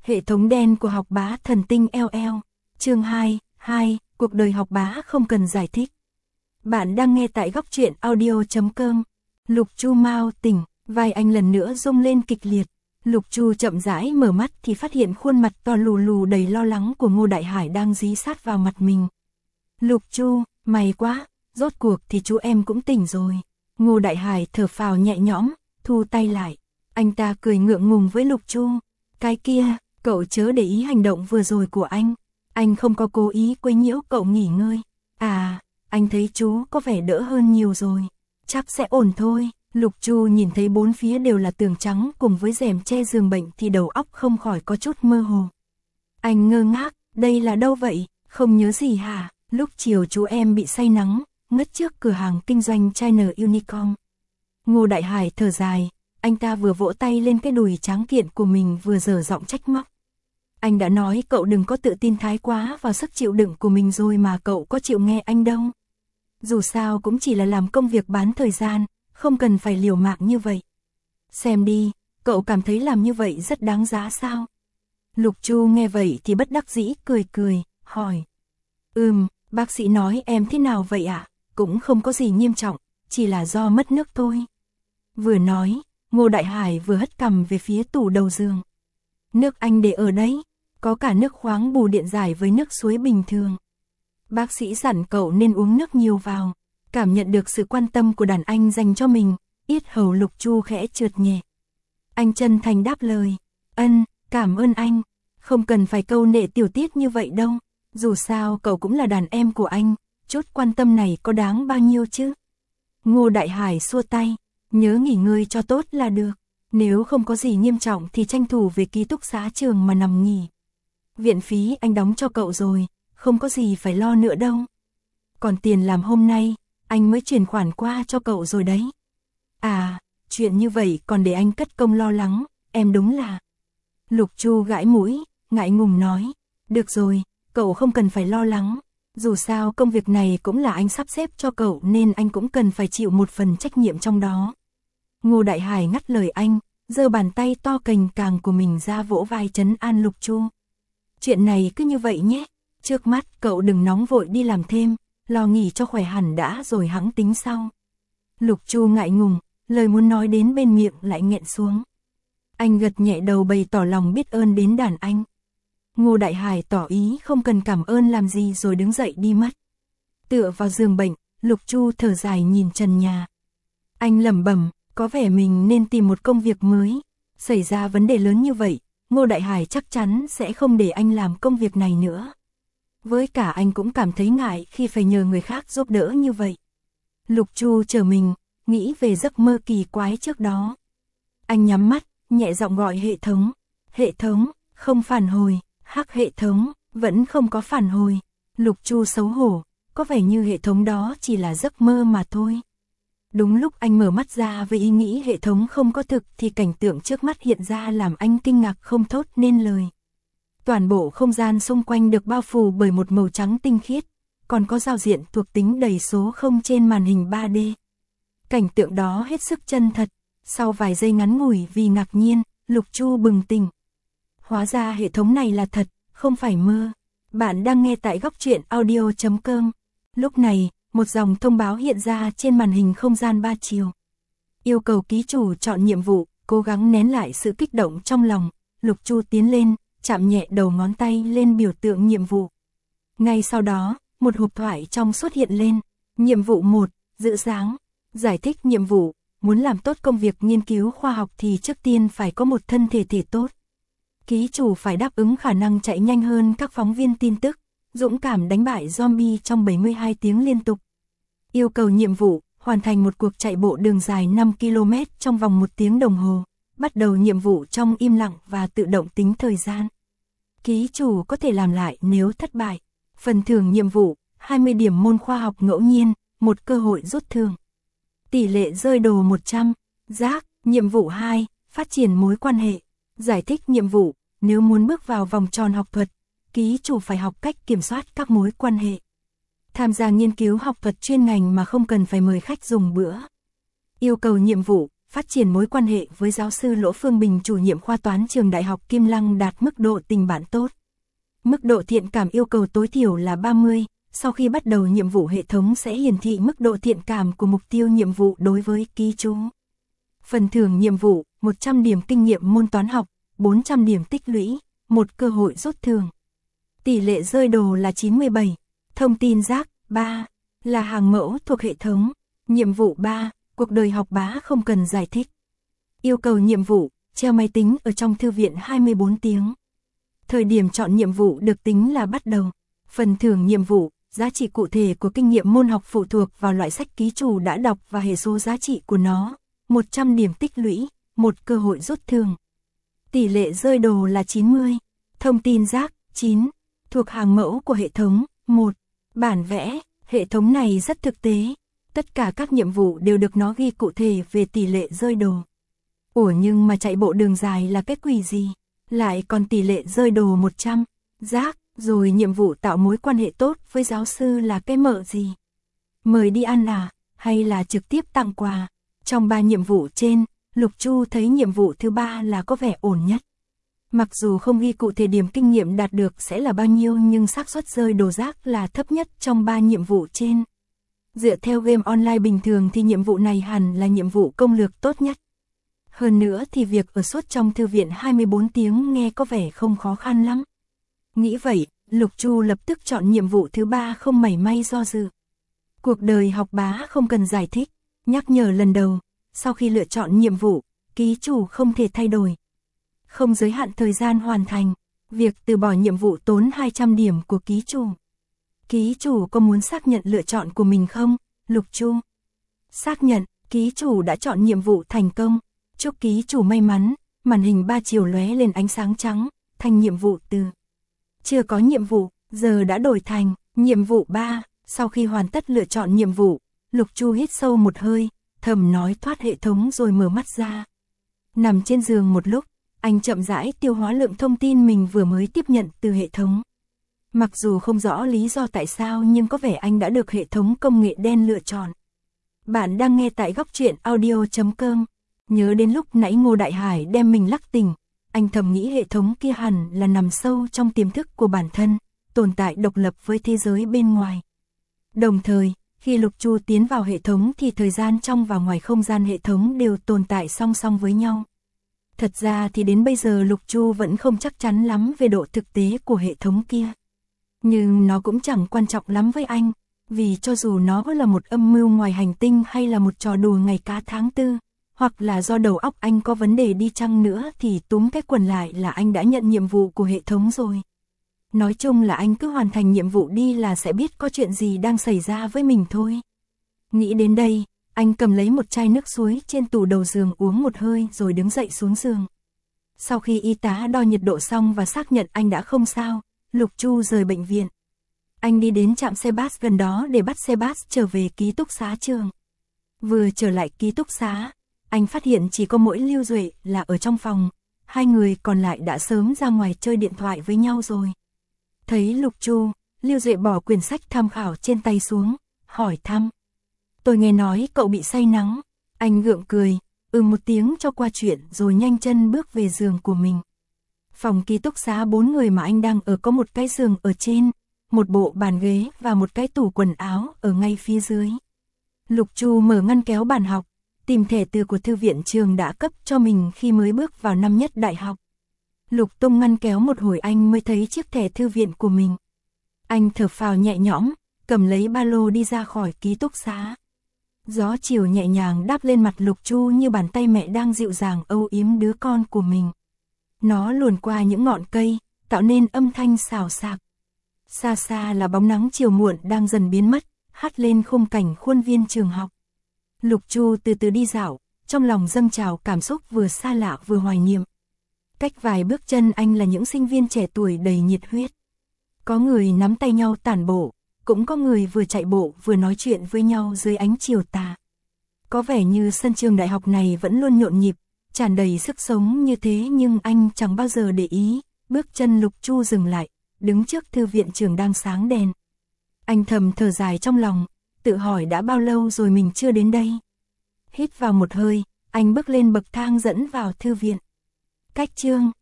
Hệ thống đen của học bá thần tinh LL. Chương 2, cuộc đời học bá không cần giải thích. Bạn đang nghe tại góc truyện audio.com. Lục Chu mau tỉnh, vai anh lần nữa rung lên kịch liệt. Lục Chu chậm rãi mở mắt thì phát hiện khuôn mặt to lù lù đầy lo lắng của Ngô Đại Hải đang dí sát vào mặt mình. Lục Chu, may quá, rốt cuộc thì chú em cũng tỉnh rồi. Ngô Đại Hải thở phào nhẹ nhõm, thu tay lại. Anh ta cười ngượng ngùng với Lục Chu. Cái kia, cậu chớ để ý hành động vừa rồi của anh. Anh không có cố ý quấy nhiễu cậu nghỉ ngơi. À, anh thấy chú có vẻ đỡ hơn nhiều rồi. Chắc sẽ ổn thôi. Lục Chu nhìn thấy bốn phía đều là tường trắng cùng với rèm che giường bệnh thì đầu óc không khỏi có chút mơ hồ. Anh ngơ ngác, đây là đâu vậy? Không nhớ gì hả? Lúc chiều chú em bị say nắng, ngất trước cửa hàng kinh doanh China Unicom. Ngô Đại Hải thở dài, anh ta vừa vỗ tay lên cái đùi tráng kiện của mình vừa dở giọng trách móc. Anh đã nói cậu đừng có tự tin thái quá vào sức chịu đựng của mình rồi mà cậu có chịu nghe anh đâu. Dù sao cũng chỉ là làm công việc bán thời gian, không cần phải liều mạng như vậy. Xem đi, cậu cảm thấy làm như vậy rất đáng giá sao? Lục Chu nghe vậy thì bất đắc dĩ cười, hỏi. Bác sĩ nói em thế nào vậy ạ? Cũng không có gì nghiêm trọng, chỉ là do mất nước thôi. Vừa nói, Ngô Đại Hải vừa hất cằm về phía tủ đầu giường. Nước anh để ở đấy, có cả nước khoáng bù điện giải với nước suối bình thường. Bác sĩ dặn cậu nên uống nước nhiều vào. Cảm nhận được sự quan tâm của đàn anh dành cho mình, yết hầu Lục Chu khẽ trượt nhẹ. Anh chân thành đáp lời. Cảm ơn anh, không cần phải câu nệ tiểu tiết như vậy đâu. Dù sao cậu cũng là đàn em của anh, chút quan tâm này có đáng bao nhiêu chứ? Ngô Đại Hải xua tay, nhớ nghỉ ngơi cho tốt là được. Nếu không có gì nghiêm trọng thì tranh thủ về ký túc xá trường mà nằm nghỉ. Viện phí anh đóng cho cậu rồi, không có gì phải lo nữa đâu. Còn tiền làm hôm nay, anh mới chuyển khoản qua cho cậu rồi đấy. À, chuyện như vậy còn để anh cất công lo lắng, em đúng là... Lục Chu gãi mũi, ngại ngùng nói. Được rồi, cậu không cần phải lo lắng. Dù sao công việc này cũng là anh sắp xếp cho cậu nên anh cũng cần phải chịu một phần trách nhiệm trong đó. Ngô Đại Hải ngắt lời anh, giơ bàn tay to cành càng của mình ra vỗ vai trấn an Lục Chu. Chuyện này cứ như vậy nhé, trước mắt cậu đừng nóng vội đi làm thêm, lo nghỉ cho khỏe hẳn đã rồi hẵng tính sau. Lục Chu ngại ngùng, lời muốn nói đến bên miệng lại nghẹn xuống. Anh gật nhẹ đầu bày tỏ lòng biết ơn đến đàn anh. Ngô Đại Hải tỏ ý không cần cảm ơn làm gì rồi đứng dậy đi mất. Tựa vào giường bệnh, Lục Chu thở dài nhìn trần nhà. Anh lẩm bẩm, có vẻ mình nên tìm một công việc mới. Xảy ra vấn đề lớn như vậy, Ngô Đại Hải chắc chắn sẽ không để anh làm công việc này nữa. Với cả anh cũng cảm thấy ngại khi phải nhờ người khác giúp đỡ như vậy. Lục Chu trở mình, nghĩ về giấc mơ kỳ quái trước đó. Anh nhắm mắt, nhẹ giọng gọi hệ thống. Hệ thống, không phản hồi. Hắc hệ thống, vẫn không có phản hồi. Lục Chu xấu hổ, có vẻ như hệ thống đó chỉ là giấc mơ mà thôi. Đúng lúc anh mở mắt ra với ý nghĩ hệ thống không có thực thì cảnh tượng trước mắt hiện ra làm anh kinh ngạc không thốt nên lời. Toàn bộ không gian xung quanh được bao phủ bởi một màu trắng tinh khiết, còn có giao diện thuộc tính đầy số 0 trên màn hình 3D. Cảnh tượng đó hết sức chân thật, sau vài giây ngắn ngủi vì ngạc nhiên, Lục Chu bừng tỉnh. Hóa ra hệ thống này là thật, không phải mơ. Bạn đang nghe tại góc truyện audio.com. Lúc này, một dòng thông báo hiện ra trên màn hình không gian 3 chiều. Yêu cầu ký chủ chọn nhiệm vụ, cố gắng nén lại sự kích động trong lòng. Lục Chu tiến lên, chạm nhẹ đầu ngón tay lên biểu tượng nhiệm vụ. Ngay sau đó, một hộp thoại trong xuất hiện lên. Nhiệm vụ 1, giữ dáng. Giải thích nhiệm vụ, muốn làm tốt công việc nghiên cứu khoa học thì trước tiên phải có một thân thể tốt. Ký chủ phải đáp ứng khả năng chạy nhanh hơn các phóng viên tin tức, dũng cảm đánh bại zombie trong 72 tiếng liên tục. Yêu cầu nhiệm vụ, hoàn thành một cuộc chạy bộ đường dài 5 km trong vòng 1 tiếng đồng hồ. Bắt đầu nhiệm vụ trong im lặng và tự động tính thời gian. Ký chủ có thể làm lại nếu thất bại. Phần thưởng nhiệm vụ, 20 điểm môn khoa học ngẫu nhiên, một cơ hội rút thưởng. Tỷ lệ rơi đồ 100. Giác, nhiệm vụ 2, phát triển mối quan hệ. Giải thích nhiệm vụ, nếu muốn bước vào vòng tròn học thuật, ký chủ phải học cách kiểm soát các mối quan hệ. Tham gia nghiên cứu học thuật chuyên ngành mà không cần phải mời khách dùng bữa. Yêu cầu nhiệm vụ, phát triển mối quan hệ với giáo sư Lỗ Phương Bình, chủ nhiệm khoa toán trường Đại học Kim Lăng, đạt mức độ tình bạn tốt. Mức độ thiện cảm yêu cầu tối thiểu là 30, sau khi bắt đầu nhiệm vụ hệ thống sẽ hiển thị mức độ thiện cảm của mục tiêu nhiệm vụ đối với ký chủ. Phần thưởng nhiệm vụ, 100 điểm kinh nghiệm môn toán học, 400 điểm tích lũy, một cơ hội rút thưởng. Tỷ lệ rơi đồ là 97. Thông tin rác, 3. Là hàng mẫu thuộc hệ thống. Nhiệm vụ 3, cuộc đời học bá không cần giải thích. Yêu cầu nhiệm vụ, treo máy tính ở trong thư viện 24 tiếng. Thời điểm chọn nhiệm vụ được tính là bắt đầu. Phần thưởng nhiệm vụ, giá trị cụ thể của kinh nghiệm môn học phụ thuộc vào loại sách ký chủ đã đọc và hệ số giá trị của nó. 100 điểm tích lũy, một cơ hội rút thưởng. Tỷ lệ rơi đồ là 90. Thông tin rác, 9. Thuộc hàng mẫu của hệ thống, 1. Bản vẽ, hệ thống này rất thực tế. Tất cả các nhiệm vụ đều được nó ghi cụ thể về tỷ lệ rơi đồ. Ủa nhưng mà chạy bộ đường dài là cái quỷ gì? Lại còn tỷ lệ rơi đồ 100. Rác, rồi nhiệm vụ tạo mối quan hệ tốt với giáo sư là cái mợ gì? Mời đi ăn à? Hay là trực tiếp tặng quà? Trong 3 nhiệm vụ trên, Lục Chu thấy nhiệm vụ thứ 3 là có vẻ ổn nhất. Mặc dù không ghi cụ thể điểm kinh nghiệm đạt được sẽ là bao nhiêu nhưng xác suất rơi đồ rác là thấp nhất trong 3 nhiệm vụ trên. Dựa theo game online bình thường thì nhiệm vụ này hẳn là nhiệm vụ công lược tốt nhất. Hơn nữa thì việc ở suốt trong thư viện 24 tiếng nghe có vẻ không khó khăn lắm. Nghĩ vậy, Lục Chu lập tức chọn nhiệm vụ thứ 3 không mảy may do dự. Cuộc đời học bá không cần giải thích, nhắc nhở lần đầu, sau khi lựa chọn nhiệm vụ, ký chủ không thể thay đổi. Không giới hạn thời gian hoàn thành, việc từ bỏ nhiệm vụ tốn 200 điểm của ký chủ. Ký chủ có muốn xác nhận lựa chọn của mình không, Lục Chu? Xác nhận, ký chủ đã chọn nhiệm vụ thành công. Chúc ký chủ may mắn, màn hình 3 chiều lóe lên ánh sáng trắng, thành nhiệm vụ từ chưa có nhiệm vụ, giờ đã đổi thành nhiệm vụ 3. Sau khi hoàn tất lựa chọn nhiệm vụ, Lục Chu hít sâu một hơi, thầm nói thoát hệ thống rồi mở mắt ra. Nằm trên giường một lúc, anh chậm rãi tiêu hóa lượng thông tin mình vừa mới tiếp nhận từ hệ thống. Mặc dù không rõ lý do tại sao nhưng có vẻ anh đã được hệ thống công nghệ đen lựa chọn. Bạn đang nghe tại góc truyện audio.com. Nhớ đến lúc nãy Ngô Đại Hải đem mình lắc tỉnh, anh thầm nghĩ hệ thống kia hẳn là nằm sâu trong tiềm thức của bản thân, tồn tại độc lập với thế giới bên ngoài. Đồng thời, khi Lục Chu tiến vào hệ thống thì thời gian trong và ngoài không gian hệ thống đều tồn tại song song với nhau. Thật ra thì đến bây giờ Lục Chu vẫn không chắc chắn lắm về độ thực tế của hệ thống kia. Nhưng nó cũng chẳng quan trọng lắm với anh, vì cho dù nó là một âm mưu ngoài hành tinh hay là một trò đùa ngày cá tháng tư, hoặc là do đầu óc anh có vấn đề đi chăng nữa thì túm cái quần lại là anh đã nhận nhiệm vụ của hệ thống rồi. Nói chung là anh cứ hoàn thành nhiệm vụ đi là sẽ biết có chuyện gì đang xảy ra với mình thôi. Nghĩ đến đây, anh cầm lấy một chai nước suối trên tủ đầu giường uống một hơi rồi đứng dậy xuống giường. Sau khi y tá đo nhiệt độ xong và xác nhận anh đã không sao, Lục Chu rời bệnh viện. Anh đi đến trạm xe bus gần đó để bắt xe bus trở về ký túc xá trường. Vừa trở lại ký túc xá, anh phát hiện chỉ có mỗi Lưu Duệ là ở trong phòng, hai người còn lại đã sớm ra ngoài chơi điện thoại với nhau rồi. Thấy Lục Chu, Lưu Duệ bỏ quyển sách tham khảo trên tay xuống, hỏi thăm. Tôi nghe nói cậu bị say nắng. Anh gượng cười, một tiếng cho qua chuyện rồi nhanh chân bước về giường của mình. Phòng ký túc xá 4 người mà anh đang ở có một cái giường ở trên, một bộ bàn ghế và một cái tủ quần áo ở ngay phía dưới. Lục Chu mở ngăn kéo bàn học, tìm thẻ từ của thư viện trường đã cấp cho mình khi mới bước vào năm nhất đại học. Lục tung ngăn kéo một hồi anh mới thấy chiếc thẻ thư viện của mình. Anh thở phào nhẹ nhõm, cầm lấy ba lô đi ra khỏi ký túc xá. Gió chiều nhẹ nhàng đáp lên mặt Lục Chu như bàn tay mẹ đang dịu dàng âu yếm đứa con của mình. Nó luồn qua những ngọn cây, tạo nên âm thanh xào xạc. Xa xa là bóng nắng chiều muộn đang dần biến mất, hắt lên khung cảnh khuôn viên trường học. Lục Chu từ từ đi dạo, trong lòng dâng trào cảm xúc vừa xa lạ vừa hoài niệm. Cách vài bước chân anh là những sinh viên trẻ tuổi đầy nhiệt huyết. Có người nắm tay nhau tản bộ, cũng có người vừa chạy bộ vừa nói chuyện với nhau dưới ánh chiều tà. Có vẻ như sân trường đại học này vẫn luôn nhộn nhịp, tràn đầy sức sống như thế nhưng anh chẳng bao giờ để ý. Bước chân Lục Chu dừng lại, đứng trước thư viện trường đang sáng đèn. Anh thầm thở dài trong lòng, tự hỏi đã bao lâu rồi mình chưa đến đây. Hít vào một hơi, Anh bước lên bậc thang dẫn vào thư viện. Cách chương